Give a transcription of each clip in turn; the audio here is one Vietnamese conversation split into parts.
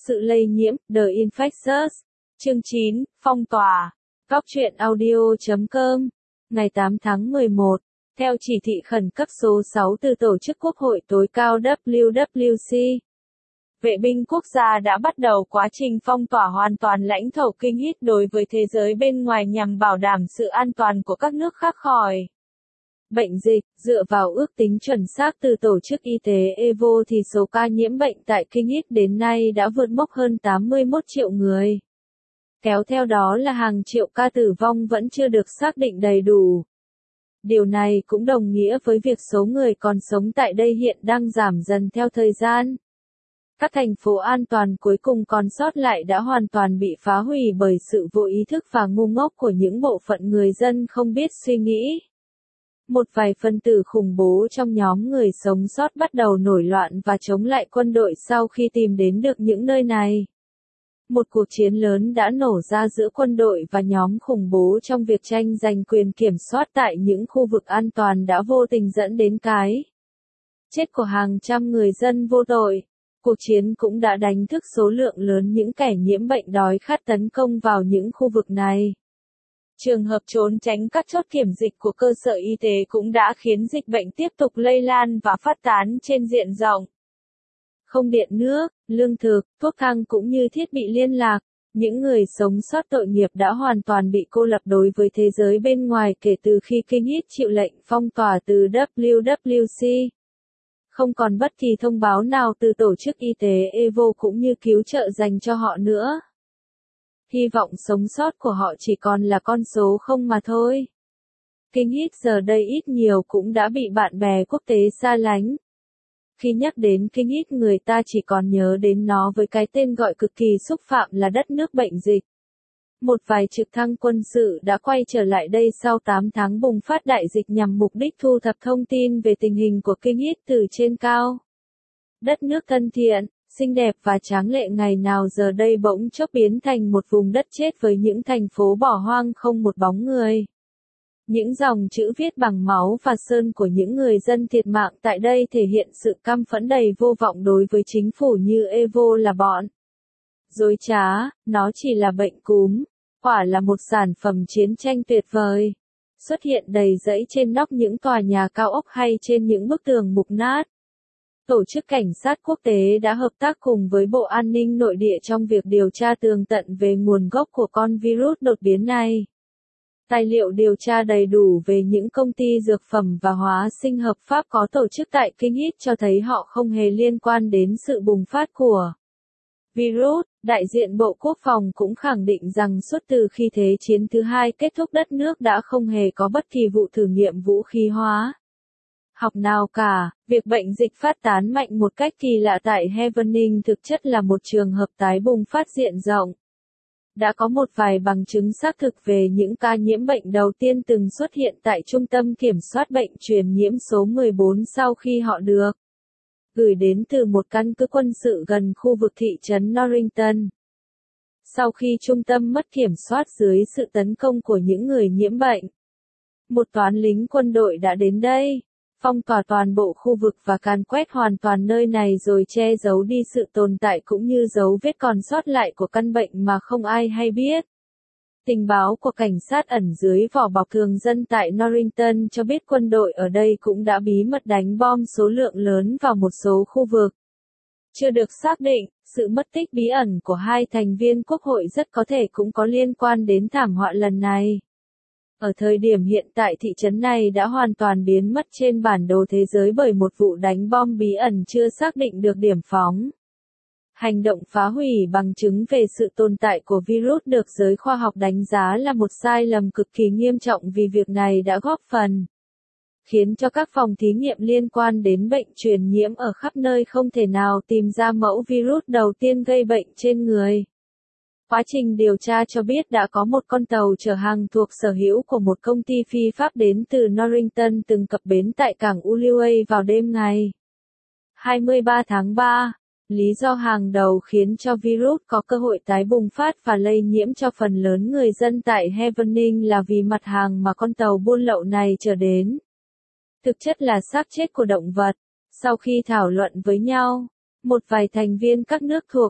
Sự lây nhiễm, The Infectious. Chương 9, phong tỏa. Góc truyện audio.com. Ngày 8 tháng 11. Theo chỉ thị khẩn cấp số 6 từ Tổ chức Quốc hội tối cao WWC, vệ binh quốc gia đã bắt đầu quá trình phong tỏa hoàn toàn lãnh thổ Kinh Hít đối với thế giới bên ngoài nhằm bảo đảm sự an toàn của các nước khác khỏi bệnh dịch. Dựa vào ước tính chuẩn xác từ Tổ chức Y tế EVO thì số ca nhiễm bệnh tại Kinh Hít đến nay đã vượt mốc hơn 81 triệu người. Kéo theo đó là hàng triệu ca tử vong vẫn chưa được xác định đầy đủ. Điều này cũng đồng nghĩa với việc số người còn sống tại đây hiện đang giảm dần theo thời gian. Các thành phố an toàn cuối cùng còn sót lại đã hoàn toàn bị phá hủy bởi sự vô ý thức và ngu ngốc của những bộ phận người dân không biết suy nghĩ. Một vài phân tử khủng bố trong nhóm người sống sót bắt đầu nổi loạn và chống lại quân đội sau khi tìm đến được những nơi này. Một cuộc chiến lớn đã nổ ra giữa quân đội và nhóm khủng bố trong việc tranh giành quyền kiểm soát tại những khu vực an toàn đã vô tình dẫn đến cái chết của hàng trăm người dân vô tội. Cuộc chiến cũng đã đánh thức số lượng lớn những kẻ nhiễm bệnh đói khát tấn công vào những khu vực này. Trường hợp trốn tránh các chốt kiểm dịch của cơ sở y tế cũng đã khiến dịch bệnh tiếp tục lây lan và phát tán trên diện rộng. Không điện nước, lương thực, thuốc thang cũng như thiết bị liên lạc, những người sống sót tội nghiệp đã hoàn toàn bị cô lập đối với thế giới bên ngoài kể từ khi Kinh Hít chịu lệnh phong tỏa từ WWC. Không còn bất kỳ thông báo nào từ Tổ chức Y tế EVO cũng như cứu trợ dành cho họ nữa. Hy vọng sống sót của họ chỉ còn là con số không mà thôi. Kinh Hít giờ đây ít nhiều cũng đã bị bạn bè quốc tế xa lánh. Khi nhắc đến Kinh Hít người ta chỉ còn nhớ đến nó với cái tên gọi cực kỳ xúc phạm là đất nước bệnh dịch. Một vài trực thăng quân sự đã quay trở lại đây sau 8 tháng bùng phát đại dịch nhằm mục đích thu thập thông tin về tình hình của Kinh Hít từ trên cao. Đất nước thân thiện, xinh đẹp và tráng lệ ngày nào giờ đây bỗng chốc biến thành một vùng đất chết với những thành phố bỏ hoang không một bóng người. Những dòng chữ viết bằng máu và sơn của những người dân thiệt mạng tại đây thể hiện sự căm phẫn đầy vô vọng đối với chính phủ như EVO là bọn dối trá, nó chỉ là bệnh cúm, quả là một sản phẩm chiến tranh tuyệt vời, xuất hiện đầy rẫy trên nóc những tòa nhà cao ốc hay trên những bức tường mục nát. Tổ chức Cảnh sát Quốc tế đã hợp tác cùng với Bộ An ninh Nội địa trong việc điều tra tường tận về nguồn gốc của con virus đột biến này. Tài liệu điều tra đầy đủ về những công ty dược phẩm và hóa sinh hợp pháp có tổ chức tại Kinh Hít cho thấy họ không hề liên quan đến sự bùng phát của virus. Đại diện Bộ Quốc phòng cũng khẳng định rằng suốt từ khi Thế chiến thứ hai kết thúc đất nước đã không hề có bất kỳ vụ thử nghiệm vũ khí hóa học nào cả. Việc bệnh dịch phát tán mạnh một cách kỳ lạ tại Hevening thực chất là một trường hợp tái bùng phát diện rộng. Đã có một vài bằng chứng xác thực về những ca nhiễm bệnh đầu tiên từng xuất hiện tại Trung tâm Kiểm soát Bệnh truyền nhiễm số 14 sau khi họ được gửi đến từ một căn cứ quân sự gần khu vực thị trấn Norrington. Sau khi trung tâm mất kiểm soát dưới sự tấn công của những người nhiễm bệnh, một toán lính quân đội đã đến đây, phong tỏa toàn bộ khu vực và càn quét hoàn toàn nơi này rồi che giấu đi sự tồn tại cũng như dấu vết còn sót lại của căn bệnh mà không ai hay biết. Tình báo của cảnh sát ẩn dưới vỏ bọc thường dân tại Norrington cho biết quân đội ở đây cũng đã bí mật đánh bom số lượng lớn vào một số khu vực. Chưa được xác định, sự mất tích bí ẩn của hai thành viên quốc hội rất có thể cũng có liên quan đến thảm họa lần này. Ở thời điểm hiện tại thị trấn này đã hoàn toàn biến mất trên bản đồ thế giới bởi một vụ đánh bom bí ẩn chưa xác định được điểm phóng. Hành động phá hủy bằng chứng về sự tồn tại của virus được giới khoa học đánh giá là một sai lầm cực kỳ nghiêm trọng vì việc này đã góp phần khiến cho các phòng thí nghiệm liên quan đến bệnh truyền nhiễm ở khắp nơi không thể nào tìm ra mẫu virus đầu tiên gây bệnh trên người. Quá trình điều tra cho biết đã có một con tàu chở hàng thuộc sở hữu của một công ty phi pháp đến từ Norrington từng cập bến tại cảng Uliway vào đêm ngày 23 tháng 3. Lý do hàng đầu khiến cho virus có cơ hội tái bùng phát và lây nhiễm cho phần lớn người dân tại Hevening là vì mặt hàng mà con tàu buôn lậu này chở đến thực chất là xác chết của động vật. Sau khi thảo luận với nhau, một vài thành viên các nước thuộc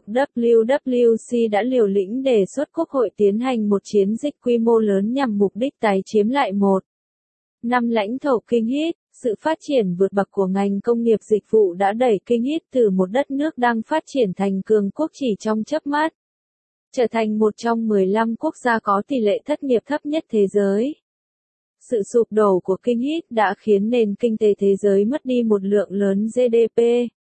WWC đã liều lĩnh đề xuất Quốc hội tiến hành một chiến dịch quy mô lớn nhằm mục đích tái chiếm lại một năm lãnh thổ Kinh Hít. Sự phát triển vượt bậc của ngành công nghiệp dịch vụ đã đẩy Kinh Hít từ một đất nước đang phát triển thành cường quốc chỉ trong chớp mắt, trở thành một trong 15 quốc gia có tỷ lệ thất nghiệp thấp nhất thế giới. Sự sụp đổ của Kinh Hít đã khiến nền kinh tế thế giới mất đi một lượng lớn GDP.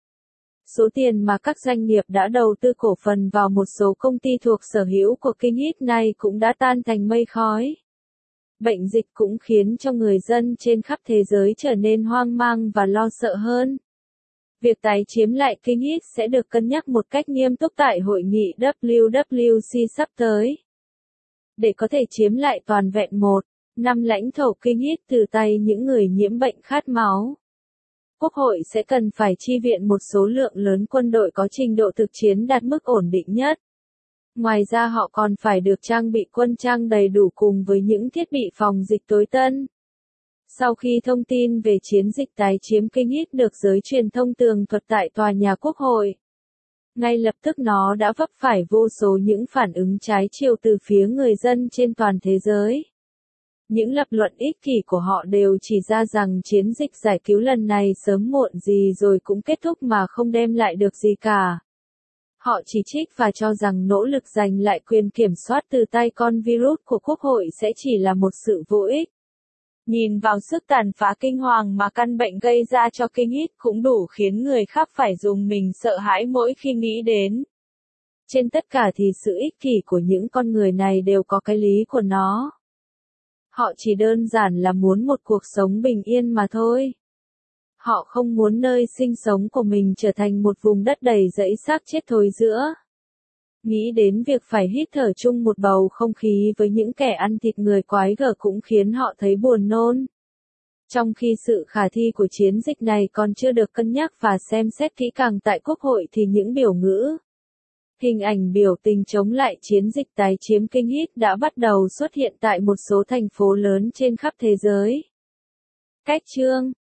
Số tiền mà các doanh nghiệp đã đầu tư cổ phần vào một số công ty thuộc sở hữu của Kinh Hít này cũng đã tan thành mây khói. Bệnh dịch cũng khiến cho người dân trên khắp thế giới trở nên hoang mang và lo sợ hơn. Việc tái chiếm lại Kinh Hít sẽ được cân nhắc một cách nghiêm túc tại hội nghị WWC sắp tới. Để có thể chiếm lại toàn vẹn một năm lãnh thổ Kinh Hít từ tay những người nhiễm bệnh khát máu, Quốc hội sẽ cần phải chi viện một số lượng lớn quân đội có trình độ thực chiến đạt mức ổn định nhất. Ngoài ra họ còn phải được trang bị quân trang đầy đủ cùng với những thiết bị phòng dịch tối tân. Sau khi thông tin về chiến dịch tái chiếm Kinh Hít được giới truyền thông tường thuật tại tòa nhà Quốc hội, ngay lập tức nó đã vấp phải vô số những phản ứng trái chiều từ phía người dân trên toàn thế giới. Những lập luận ích kỷ của họ đều chỉ ra rằng chiến dịch giải cứu lần này sớm muộn gì rồi cũng kết thúc mà không đem lại được gì cả. Họ chỉ trích và cho rằng nỗ lực giành lại quyền kiểm soát từ tay con virus của Quốc hội sẽ chỉ là một sự vô ích. Nhìn vào sức tàn phá kinh hoàng mà căn bệnh gây ra cho Kinh Hít cũng đủ khiến người khác phải rùng mình sợ hãi mỗi khi nghĩ đến. Trên tất cả thì sự ích kỷ của những con người này đều có cái lý của nó. Họ chỉ đơn giản là muốn một cuộc sống bình yên mà thôi. Họ không muốn nơi sinh sống của mình trở thành một vùng đất đầy rẫy xác chết thối rữa. Nghĩ đến việc phải hít thở chung một bầu không khí với những kẻ ăn thịt người quái gở cũng khiến họ thấy buồn nôn. Trong khi sự khả thi của chiến dịch này còn chưa được cân nhắc và xem xét kỹ càng tại Quốc hội thì những biểu ngữ, hình ảnh biểu tình chống lại chiến dịch tái chiếm Kinh Hít đã bắt đầu xuất hiện tại một số thành phố lớn trên khắp thế giới. Cách chương